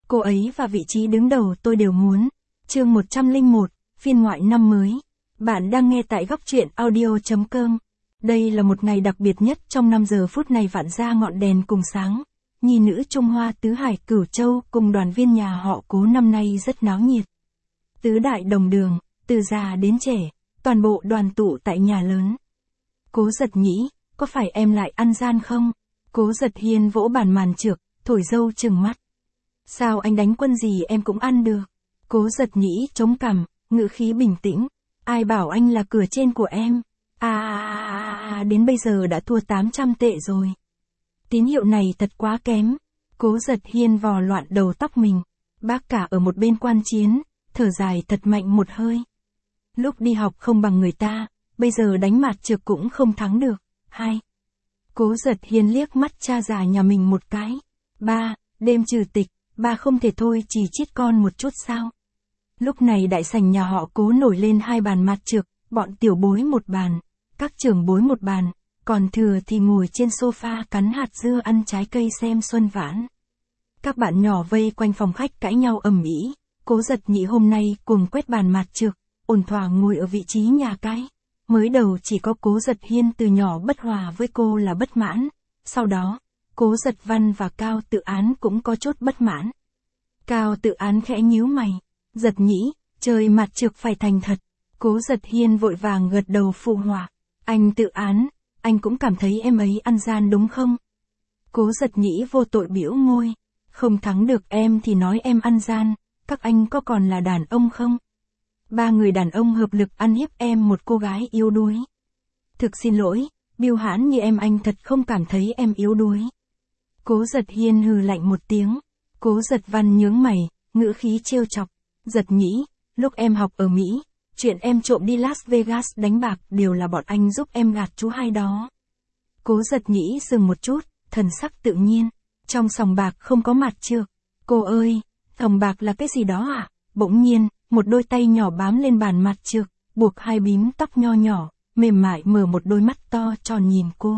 Cô ấy và vị trí đứng đầu tôi đều muốn. Chương 101, phiên ngoại năm mới. Bạn đang nghe tại góc truyện audio.com. Đây là một ngày đặc biệt nhất trong 5 giờ phút này vạn ra ngọn đèn cùng sáng. Nhi nữ Trung Hoa tứ hải Cửu Châu cùng đoàn viên nhà họ Cố năm nay rất náo nhiệt. Tứ đại đồng đường, từ già đến trẻ, toàn bộ đoàn tụ tại nhà lớn. Cố Giật Nhĩ, có phải em lại ăn gian không? Cố Giật Hiên vỗ bàn màn trược, thổi dâu trừng mắt. Sao anh đánh quân gì em cũng ăn được? Cố Giật Nhĩ chống cằm, ngữ khí bình tĩnh. Ai bảo anh là cửa trên của em? Đến bây giờ đã thua 800 tệ rồi. Tín hiệu này thật quá kém. Cố Giật Hiên vò loạn đầu tóc mình. Bác cả ở một bên quan chiến, thở dài thật mạnh một hơi. Lúc đi học không bằng người ta, bây giờ đánh mạt trược cũng không thắng được. Cố Giật Hiên liếc mắt cha già nhà mình một cái. Ba, đêm trừ tịch, ba không thể thôi chỉ chít con một chút sao? Lúc này đại sảnh nhà họ Cố nổi lên 2 bàn mạt trược, bọn tiểu bối một bàn, các trưởng bối một bàn, còn thừa thì ngồi trên sofa cắn hạt dưa ăn trái cây xem xuân vãn. Các bạn nhỏ vây quanh phòng khách cãi nhau ầm ĩ. Cố Giật Nhĩ hôm nay cuồng quét bàn mạt trược, ổn thỏa ngồi ở vị trí nhà cái. Mới đầu chỉ có Cố Giật Hiên từ nhỏ bất hòa với cô là bất mãn, sau đó, Cố Giật Văn và Cao Tự Án cũng có chút bất mãn. Cao Tự Án khẽ nhíu mày, Giật Nhĩ, chơi mạt trược phải thành thật. Cố Giật Hiên vội vàng gật đầu phụ họa. Anh Tự Án, anh cũng cảm thấy em ấy ăn gian đúng không? Cố Giật Nhĩ vô tội bĩu môi, không thắng được em thì nói em ăn gian, các anh có còn là đàn ông không? 3 người đàn ông hợp lực ăn hiếp em một cô gái yếu đuối. Thực xin lỗi, biêu hãn như em anh thật không cảm thấy em yếu đuối. Cố Giật Hiên hừ lạnh một tiếng. Cố Giật Văn nhướng mày, ngữ khí trêu chọc. Giật Nhĩ, lúc em học ở Mỹ, chuyện em trộm đi Las Vegas đánh bạc đều là bọn anh giúp em gạt chú hai đó. Cố Giật Nhĩ dừng một chút, thần sắc tự nhiên. Trong sòng bạc không có mạt trược. Cô ơi, sòng bạc là cái gì đó à? Bỗng nhiên, một đôi tay nhỏ bám lên bàn mạt trược, buộc 2 bím tóc nho nhỏ, mềm mại mở một đôi mắt to tròn nhìn cô.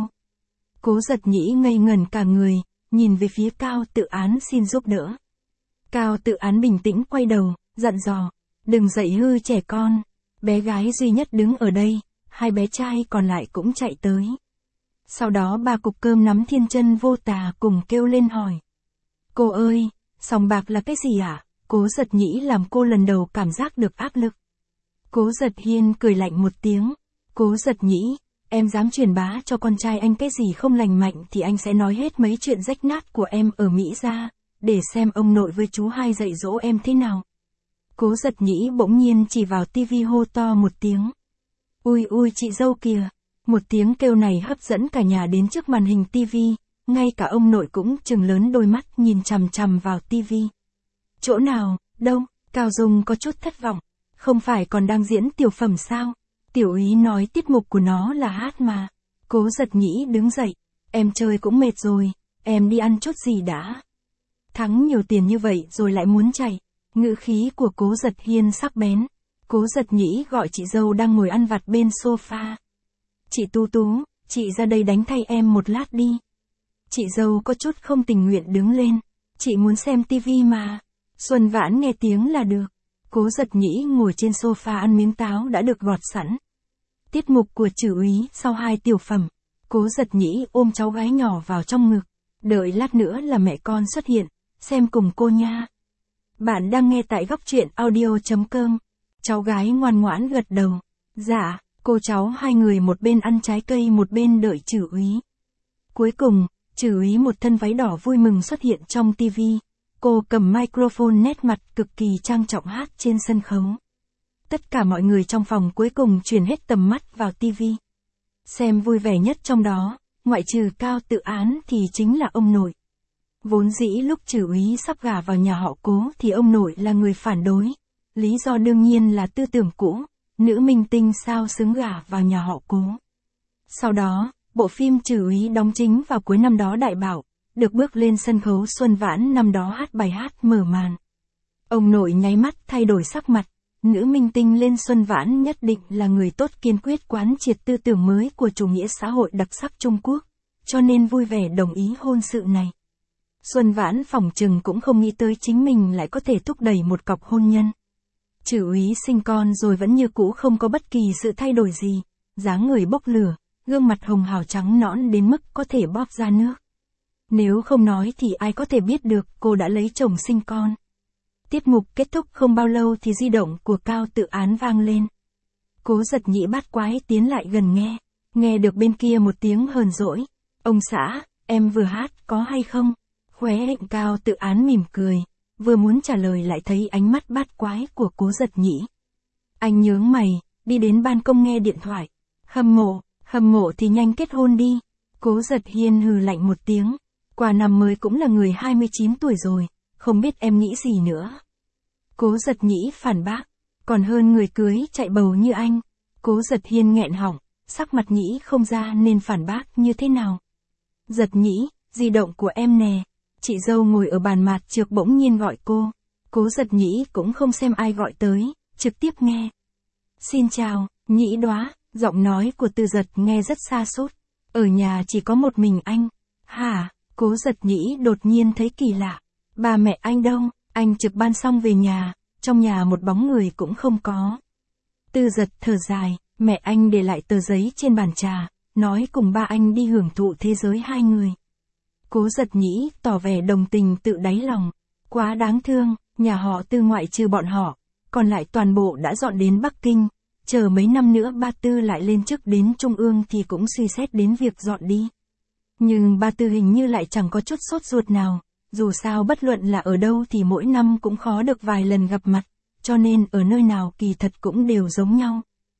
Cố Giật Nhĩ ngây ngẩn cả người, nhìn về phía Cao Tự Án xin giúp đỡ. Cao Tự Án bình tĩnh quay đầu, dặn dò, đừng dạy hư trẻ con. Bé gái duy nhất đứng ở đây, 2 bé trai còn lại cũng chạy tới. Sau đó 3 cục cơm nắm thiên chân vô tà cùng kêu lên hỏi. Cô ơi, sòng bạc là cái gì ạ? Cố Giật Nhĩ làm cô lần đầu cảm giác được áp lực. Cố Giật Hiên cười lạnh một tiếng. Cố Giật Nhĩ, em dám truyền bá cho con trai anh cái gì không lành mạnh thì anh sẽ nói hết mấy chuyện rách nát của em ở Mỹ ra, để xem ông nội với chú hai dạy dỗ em thế nào. Cố Giật Nhĩ bỗng nhiên chỉ vào tivi hô to một tiếng. Ui ui chị dâu kìa. Một tiếng kêu này hấp dẫn cả nhà đến trước màn hình tivi, ngay cả ông nội cũng trừng lớn đôi mắt nhìn chằm chằm vào tivi. Chỗ nào, đâu? Cao Dung có chút thất vọng. Không phải còn đang diễn tiểu phẩm sao? Tiểu úy nói tiết mục của nó là hát mà. Cố Giật Nhĩ đứng dậy. Em chơi cũng mệt rồi, em đi ăn chút gì đã. Thắng nhiều tiền như vậy rồi lại muốn chạy. Ngữ khí của Cố Giật Hiên sắc bén. Cố Giật Nhĩ gọi chị dâu đang ngồi ăn vặt bên sofa. Chị Tú Tú, chị ra đây đánh thay em một lát đi. Chị dâu có chút không tình nguyện đứng lên. Chị muốn xem tivi mà. Xuân vãn nghe tiếng là được. Cố Giật Nhĩ ngồi trên sofa ăn miếng táo đã được gọt sẵn. Tiết mục của Trừ úy sau 2 tiểu phẩm. Cố Giật Nhĩ ôm cháu gái nhỏ vào trong ngực. Đợi lát nữa là mẹ con xuất hiện. Xem cùng cô nha. Bạn đang nghe tại góc truyện audio.com. Cháu gái ngoan ngoãn gật đầu. Dạ, cô cháu 2 người một bên ăn trái cây một bên đợi Trừ úy. Cuối cùng, Trừ úy một thân váy đỏ vui mừng xuất hiện trong tivi. Cô cầm microphone nét mặt cực kỳ trang trọng hát trên sân khấu. Tất cả mọi người trong phòng cuối cùng chuyển hết tầm mắt vào tivi. Xem vui vẻ nhất trong đó, ngoại trừ Cao Tự Án thì chính là ông nội. Vốn dĩ lúc Trừ úy sắp gả vào nhà họ Cố thì ông nội là người phản đối. Lý do đương nhiên là tư tưởng cũ, nữ minh tinh sao xứng gả vào nhà họ Cố. Sau đó, bộ phim Trừ úy đóng chính vào cuối năm đó đại bảo, được bước lên sân khấu xuân vãn năm đó hát bài hát mở màn. Ông nội nháy mắt thay đổi sắc mặt, nữ minh tinh lên xuân vãn nhất định là người tốt kiên quyết quán triệt tư tưởng mới của chủ nghĩa xã hội đặc sắc Trung Quốc, cho nên vui vẻ đồng ý hôn sự này. Xuân Vãn phỏng chừng cũng không nghĩ tới chính mình lại có thể thúc đẩy một cọc hôn nhân. Trừ úy sinh con rồi vẫn như cũ không có bất kỳ sự thay đổi gì, dáng người bốc lửa, gương mặt hồng hào trắng nõn đến mức có thể bóp ra nước. Nếu không nói thì ai có thể biết được cô đã lấy chồng sinh con. Tiết mục kết thúc không bao lâu thì di động của Cao Tự Án vang lên. Cố Giật Nhĩ bát quái tiến lại gần nghe được bên kia một tiếng hờn dỗi. Ông xã, em vừa hát có hay không? Khóe miệng Cao Tự Án mỉm cười, vừa muốn trả lời lại thấy ánh mắt bát quái của Cố Giật Nhĩ. Anh nhướng mày, đi đến ban công nghe điện thoại. Hâm mộ thì nhanh kết hôn đi. Cố Giật Hiên hừ lạnh một tiếng. Qua năm mới cũng là người 29 tuổi rồi, không biết em nghĩ gì nữa. Cố Giật Nhĩ phản bác, còn hơn người cưới chạy bầu như anh. Cố Giật Hiên nghẹn họng, sắc mặt Nhĩ không ra nên phản bác như thế nào. Giật Nhĩ, di động của em nè. Chị dâu ngồi ở bàn mạt trược bỗng nhiên gọi cô. Cố Giật Nhĩ cũng không xem ai gọi tới, trực tiếp nghe. Xin chào, Nhĩ Đóa, giọng nói của Từ Giật nghe rất xa sút. Ở nhà chỉ có một mình anh. Hả? Cố Giật Nhĩ đột nhiên thấy kỳ lạ. Ba mẹ anh đâu? Anh trực ban xong về nhà, trong nhà một bóng người cũng không có. Từ Giật thở dài, mẹ anh để lại tờ giấy trên bàn trà, nói cùng ba anh đi hưởng thụ thế giới hai người. Cố Giật Nhĩ tỏ vẻ đồng tình tự đáy lòng. Quá đáng thương, nhà họ Tư ngoại trừ bọn họ, còn lại toàn bộ đã dọn đến Bắc Kinh. Chờ mấy năm nữa ba Tư lại lên chức đến Trung ương thì cũng suy xét đến việc dọn đi. Nhưng ba Tư hình như lại chẳng có chút sốt ruột nào, dù sao bất luận là ở đâu thì mỗi năm cũng khó được vài lần gặp mặt, cho nên ở nơi nào kỳ thật cũng đều giống nhau.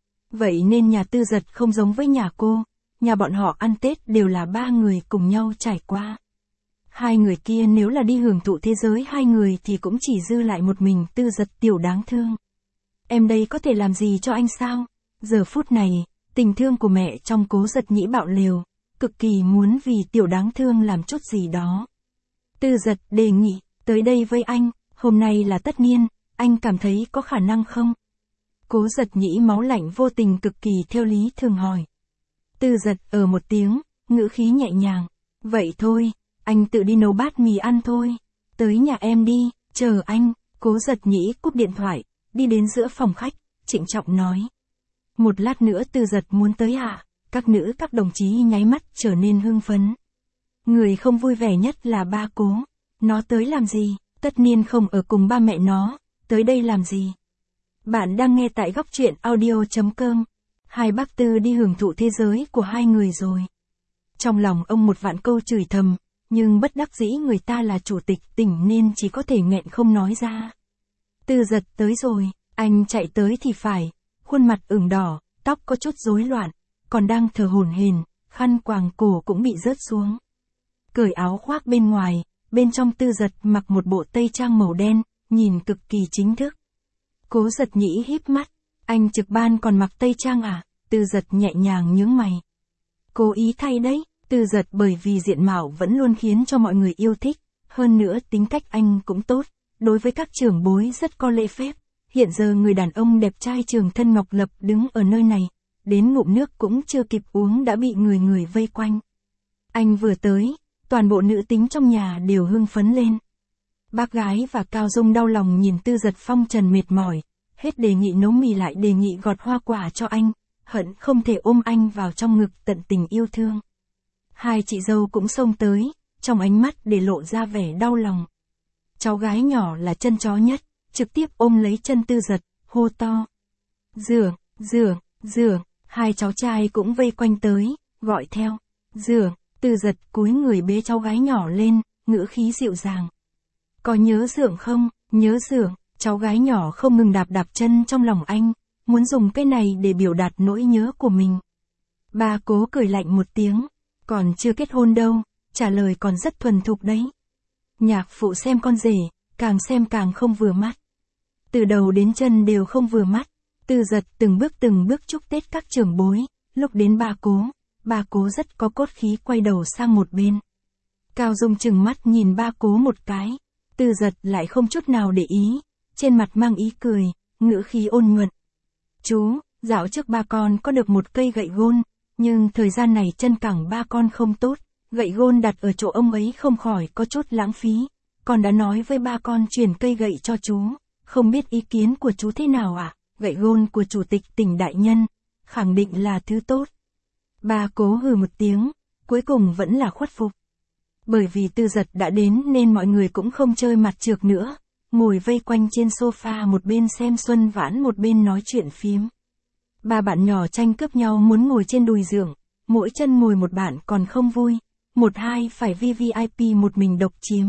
Vậy nên nhà Tư Giật không giống với nhà cô, nhà bọn họ ăn Tết đều là ba người cùng nhau trải qua. Hai người kia nếu là đi hưởng thụ thế giới hai người thì cũng chỉ dư lại một mình Tư Giật tiểu đáng thương. Em đây có thể làm gì cho anh sao? Giờ phút này, tình thương của mẹ trong Cố Giật Nhĩ bạo liều, cực kỳ muốn vì tiểu đáng thương làm chút gì đó. Tư Giật đề nghị, tới đây với anh, hôm nay là tất niên, anh cảm thấy có khả năng không? Cố Giật Nhĩ máu lạnh vô tình cực kỳ theo lý thường hỏi. Tư Giật ở một tiếng, ngữ khí nhẹ nhàng. Vậy thôi, anh tự đi nấu bát mì ăn thôi. Tới nhà em đi, chờ anh. Cố Giật Nhĩ cúp điện thoại, đi đến giữa phòng khách, trịnh trọng nói. Một lát nữa Tư Giật muốn tới à? Các đồng chí nháy mắt trở nên hưng phấn. Người không vui vẻ nhất là ba Cố. Nó tới làm gì? Tất niên không ở cùng ba mẹ nó, tới đây làm gì? Bạn đang nghe tại góc truyện audio.com. Hai bác Tư đi hưởng thụ thế giới của hai người rồi. Trong lòng ông một vạn câu chửi thầm, nhưng bất đắc dĩ người ta là chủ tịch tỉnh nên chỉ có thể nghẹn không nói ra. Tư Giật tới rồi, anh chạy tới thì phải, khuôn mặt ửng đỏ, tóc có chút rối loạn, còn đang thở hổn hển, khăn quàng cổ cũng bị rớt xuống. Cởi áo khoác bên ngoài, bên trong Tư Giật mặc một bộ tây trang màu đen, nhìn cực kỳ chính thức. Cố Giật Nhĩ híp mắt, anh trực ban còn mặc tây trang à? Tư Giật nhẹ nhàng nhướng mày. Cố ý thay đấy. Tư Giật bởi vì diện mạo vẫn luôn khiến cho mọi người yêu thích, hơn nữa tính cách anh cũng tốt, đối với các trưởng bối rất có lễ phép. Hiện giờ người đàn ông đẹp trai Trường Thân Ngọc Lập đứng ở nơi này, đến ngụm nước cũng chưa kịp uống đã bị người vây quanh. Anh vừa tới, toàn bộ nữ tính trong nhà đều hưng phấn lên. Bác gái và Cao Dung đau lòng nhìn Tư Giật phong trần mệt mỏi, hết đề nghị nấu mì lại đề nghị gọt hoa quả cho anh, hận không thể ôm anh vào trong ngực tận tình yêu thương. Hai chị dâu cũng xông tới, trong ánh mắt để lộ ra vẻ đau lòng. Cháu gái nhỏ là chân chó nhất, trực tiếp ôm lấy chân Tư Giật, hô to. Dường, hai cháu trai cũng vây quanh tới, gọi theo. Dường, Tư Giật cúi người bế cháu gái nhỏ lên, ngữ khí dịu dàng. Có nhớ Dường không? Nhớ Dường, cháu gái nhỏ không ngừng đạp chân trong lòng anh, muốn dùng cái này để biểu đạt nỗi nhớ của mình. Ba Cố cười lạnh một tiếng. Còn chưa kết hôn đâu, trả lời còn rất thuần thục đấy. Nhạc phụ xem con rể, càng xem càng không vừa mắt. Từ đầu đến chân đều không vừa mắt. Tư Giật từng bước chúc Tết các trưởng bối, lúc đến ba Cố rất có cốt khí quay đầu sang một bên. Cao Dung chừng mắt nhìn ba Cố một cái, Tư Giật lại không chút nào để ý, trên mặt mang ý cười, ngữ khí ôn nhuận. Chú, dạo trước ba con có được một cây gậy gôn, nhưng thời gian này chân cẳng ba con không tốt, Gậy gôn đặt ở chỗ ông ấy không khỏi có chút lãng phí. Con đã nói với ba con chuyển cây gậy cho chú. Không biết ý kiến của chú thế nào ạ? Gậy gôn của chủ tịch tỉnh đại nhân. Khẳng định là thứ tốt. Ba cố hừ một tiếng. Cuối cùng vẫn là khuất phục. Bởi vì Tư Dật đã đến nên mọi người cũng không chơi mặt trược nữa. Ngồi vây quanh trên sofa, một bên xem Xuân Vãn một bên nói chuyện phím. Ba bạn nhỏ tranh cướp nhau muốn ngồi trên đùi giường. Mỗi chân ngồi một bạn còn không vui. Một hai phải VVIP một mình độc chiếm.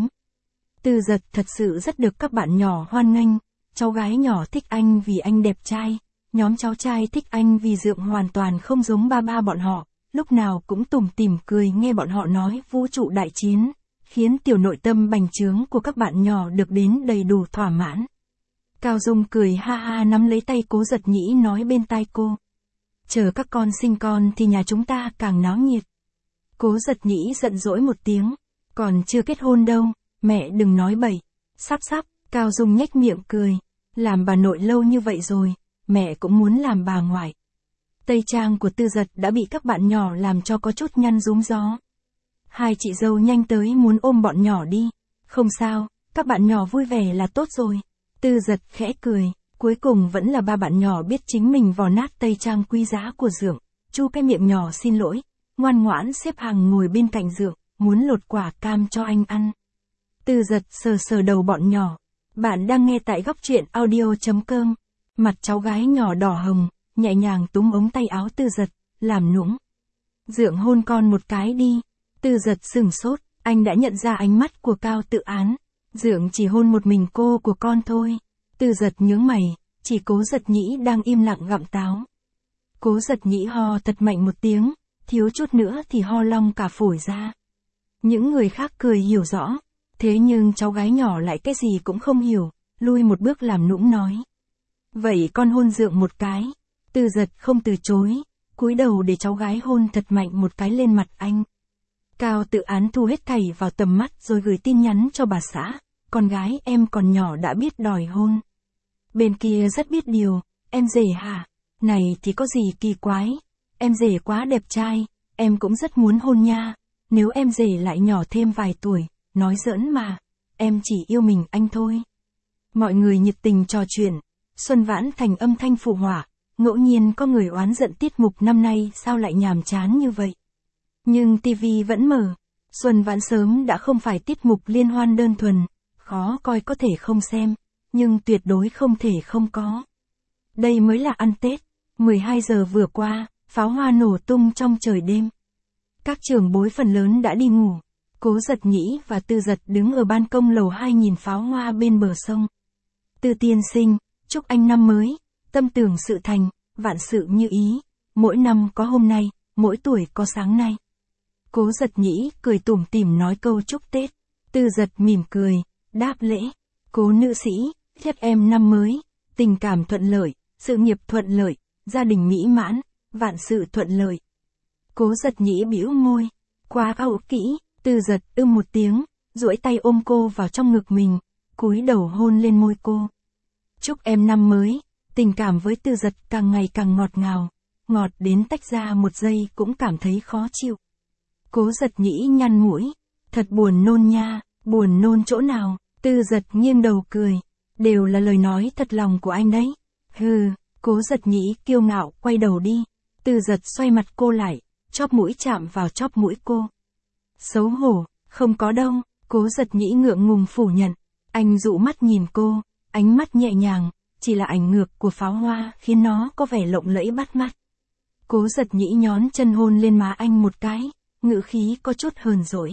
Tư Dật thật sự rất được các bạn nhỏ hoan nghênh. Cháu gái nhỏ thích anh vì anh đẹp trai. Nhóm cháu trai thích anh vì Dượng hoàn toàn không giống ba bọn họ. Lúc nào cũng tủm tỉm cười nghe bọn họ nói vũ trụ đại chiến. Khiến tiểu nội tâm bành trướng của các bạn nhỏ được đến đầy đủ thỏa mãn. Cao Dung cười ha ha nắm lấy tay Cố Giật Nhĩ nói bên tai cô. Chờ các con sinh con thì nhà chúng ta càng náo nhiệt. Cố Giật Nhĩ giận dỗi một tiếng. Còn chưa kết hôn đâu, mẹ đừng nói bậy. Sắp, Cao Dung nhếch miệng cười. Làm bà nội lâu như vậy rồi, mẹ cũng muốn làm bà ngoại. Tây trang của Tư Dật đã bị các bạn nhỏ làm cho có chút nhăn rúm gió. Hai chị dâu nhanh tới muốn ôm bọn nhỏ đi. Không sao, các bạn nhỏ vui vẻ là tốt rồi. Tư Dật khẽ cười, cuối cùng vẫn là ba bạn nhỏ biết chính mình vò nát tây trang quý giá của Dượng. Chu cái miệng nhỏ xin lỗi, ngoan ngoãn xếp hàng ngồi bên cạnh Dượng, muốn lột quả cam cho anh ăn. Tư Dật sờ đầu bọn nhỏ. Bạn đang nghe tại góc truyện audio.com. Mặt cháu gái nhỏ đỏ hồng, nhẹ nhàng túm ống tay áo Tư Dật, làm nũng. Dượng hôn con một cái đi. Tư Dật sửng sốt, anh đã nhận ra ánh mắt của Cao Tự Án. Dượng chỉ hôn một mình cô của con thôi. Tư Dật nhướng mày, chỉ Cố Giật Nhĩ đang im lặng gặm táo. Cố Giật Nhĩ ho thật mạnh một tiếng, thiếu chút nữa thì ho long cả phổi ra. Những người khác cười hiểu rõ, thế nhưng cháu gái nhỏ lại cái gì cũng không hiểu, lui một bước làm nũng nói. Vậy con hôn Dượng một cái. Tư Dật không từ chối, cúi đầu để cháu gái hôn thật mạnh một cái lên mặt anh. Cao Tự Án thu hết thảy vào tầm mắt rồi gửi tin nhắn cho bà xã. Con gái em còn nhỏ đã biết đòi hôn. Bên kia rất biết điều, em rể hả? Này thì có gì kỳ quái. Em rể quá đẹp trai, em cũng rất muốn hôn nha. Nếu em rể lại nhỏ thêm vài tuổi, nói giỡn mà. Em chỉ yêu mình anh thôi. Mọi người nhiệt tình trò chuyện. Xuân Vãn thành âm thanh phụ họa. Ngẫu nhiên có người oán giận tiết mục năm nay sao lại nhàm chán như vậy. Nhưng TV vẫn mở. Xuân Vãn sớm đã không phải tiết mục liên hoan đơn thuần. Khó coi có thể không xem, nhưng tuyệt đối không thể không có. Đây mới là ăn Tết. 12 giờ vừa qua, pháo hoa nổ tung trong trời đêm. Các trưởng bối phần lớn đã đi ngủ. Cố Giật Nhĩ và Tư Dật đứng ở ban công lầu 2 nhìn pháo hoa bên bờ sông. Tư tiên sinh, chúc anh năm mới, tâm tưởng sự thành, vạn sự như ý. Mỗi năm có hôm nay, mỗi tuổi có sáng nay. Cố Giật Nhĩ cười tủm tỉm nói câu chúc Tết. Tư Dật mỉm cười, đáp lễ. Cố nữ sĩ, chúc em năm mới, tình cảm thuận lợi, sự nghiệp thuận lợi, gia đình mỹ mãn, vạn sự thuận lợi. Cố Giật Nhĩ bĩu môi, quá âu kỹ. Tư Dật một tiếng, duỗi tay ôm cô vào trong ngực mình, cúi đầu hôn lên môi cô. Chúc em năm mới. Tình cảm với Tư Dật càng ngày càng ngọt ngào, ngọt đến tách ra một giây cũng cảm thấy khó chịu. Cố Giật Nhĩ nhăn mũi, thật buồn nôn nha. Buồn nôn chỗ nào? Tư Dật nghiêng đầu cười, đều là lời nói thật lòng của anh đấy. Hừ. Cố Giật Nhĩ kiêu ngạo quay đầu đi. Tư Dật xoay mặt cô lại, chóp mũi chạm vào chóp mũi cô. Xấu hổ, không có đâu. Cố Giật Nhĩ ngượng ngùng phủ nhận. Anh dụ mắt nhìn cô, ánh mắt nhẹ nhàng, chỉ là ảnh ngược của pháo hoa khiến nó có vẻ lộng lẫy bắt mắt. Cố Giật Nhĩ nhón chân hôn lên má anh một cái, ngữ khí có chút hờn dỗi.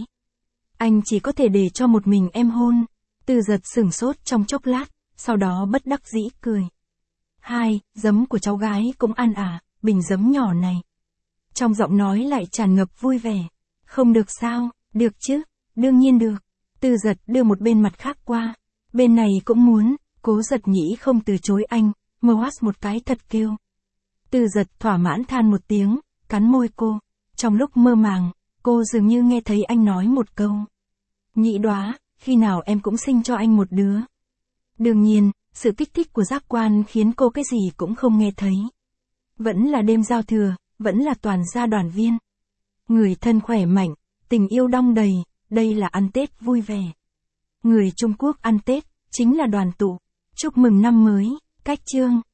Anh chỉ có thể để cho một mình em hôn. Tư Dật sửng sốt trong chốc lát, sau đó bất đắc dĩ cười. Hai, giấm của cháu gái cũng ăn à, bình giấm nhỏ này. Trong giọng nói lại tràn ngập vui vẻ. Không được sao? Được chứ, đương nhiên được. Tư Dật đưa một bên mặt khác qua. Bên này cũng muốn. Cố Giật Nhĩ không từ chối anh, ngoắt một cái thật kêu. Tư Dật thỏa mãn than một tiếng, cắn môi cô. Trong lúc mơ màng, cô dường như nghe thấy anh nói một câu. Nhị đóa, khi nào em cũng sinh cho anh một đứa. Đương nhiên, sự kích thích của giác quan khiến cô cái gì cũng không nghe thấy. Vẫn là đêm giao thừa, vẫn là toàn gia đoàn viên. Người thân khỏe mạnh, Tình yêu đong đầy, đây là ăn Tết vui vẻ. Người Trung Quốc ăn Tết, chính là đoàn tụ. Chúc mừng năm mới, cách chương.